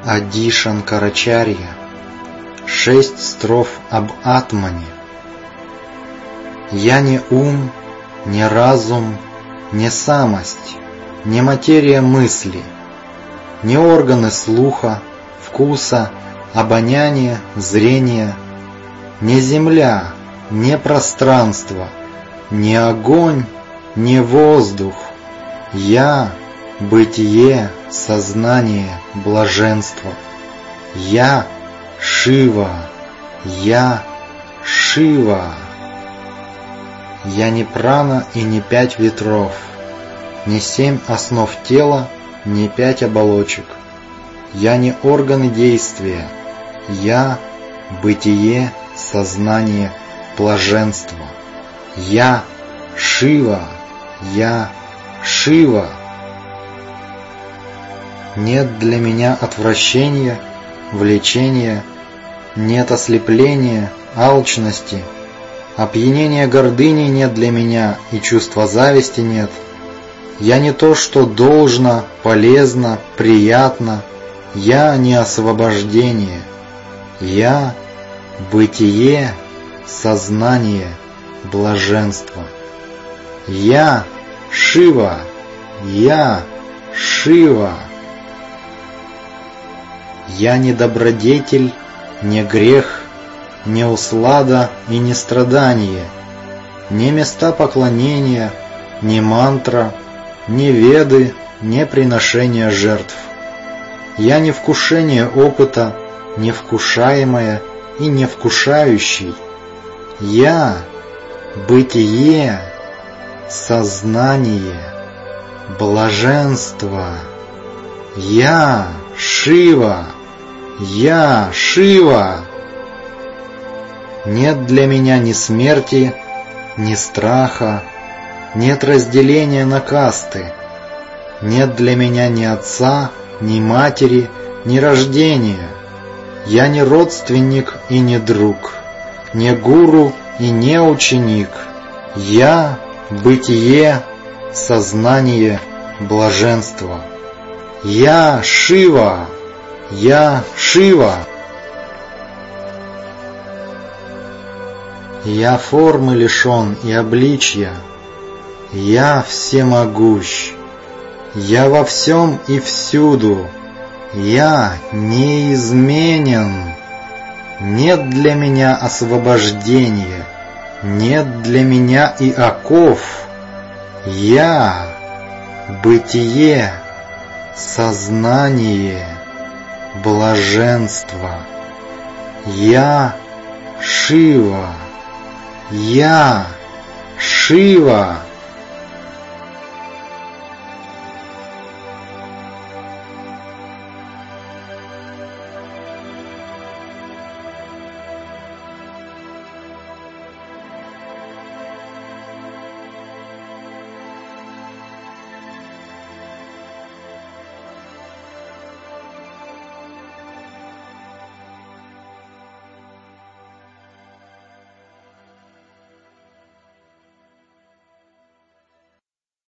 Ади Шанкарачарья. 6 строф об Атмане. Я не ум, не разум, не самость, не материя мысли, не органы слуха, вкуса, обоняния, зрения, не земля, не пространство, не огонь, не воздух. Я — бытие, сознание, блаженство. Я — Шива, я — Шива. Я не прана и не 5 ветров, не 7 основ тела, не 5 оболочек. Я не органы действия, я — бытие, сознание, блаженство. Я — Шива, я — Шива. Нет для меня отвращения, влечения, нет ослепления, алчности, опьянения гордыней нет для меня, и чувства зависти нет. Я не то, что должно, полезно, приятно, я не освобождение. Я — бытие, сознание, блаженство. Я — Шива, я — Шива. Я не добродетель, не грех, не услада и не страдание, не места поклонения, не мантра, не веды, не приношение жертв. Я не вкушение опыта, не вкушаемое и не вкушающий. Я — бытие, сознание, блаженство. Я — Шива, я — Шива. Нет для меня ни смерти, ни страха, нет разделения на касты. Нет для меня ни отца, ни матери, ни рождения. Я не родственник и не друг, не гуру и не ученик. Я — бытие, сознание, блаженство. Я — Шива, я — Шива. Я формы лишен и обличья, я всемогущ, я во всем и всюду, я неизменен. Нет для меня освобождения, нет для меня и оков. Я — бытие, сознание, блаженство. Я — Шива, я — Шива.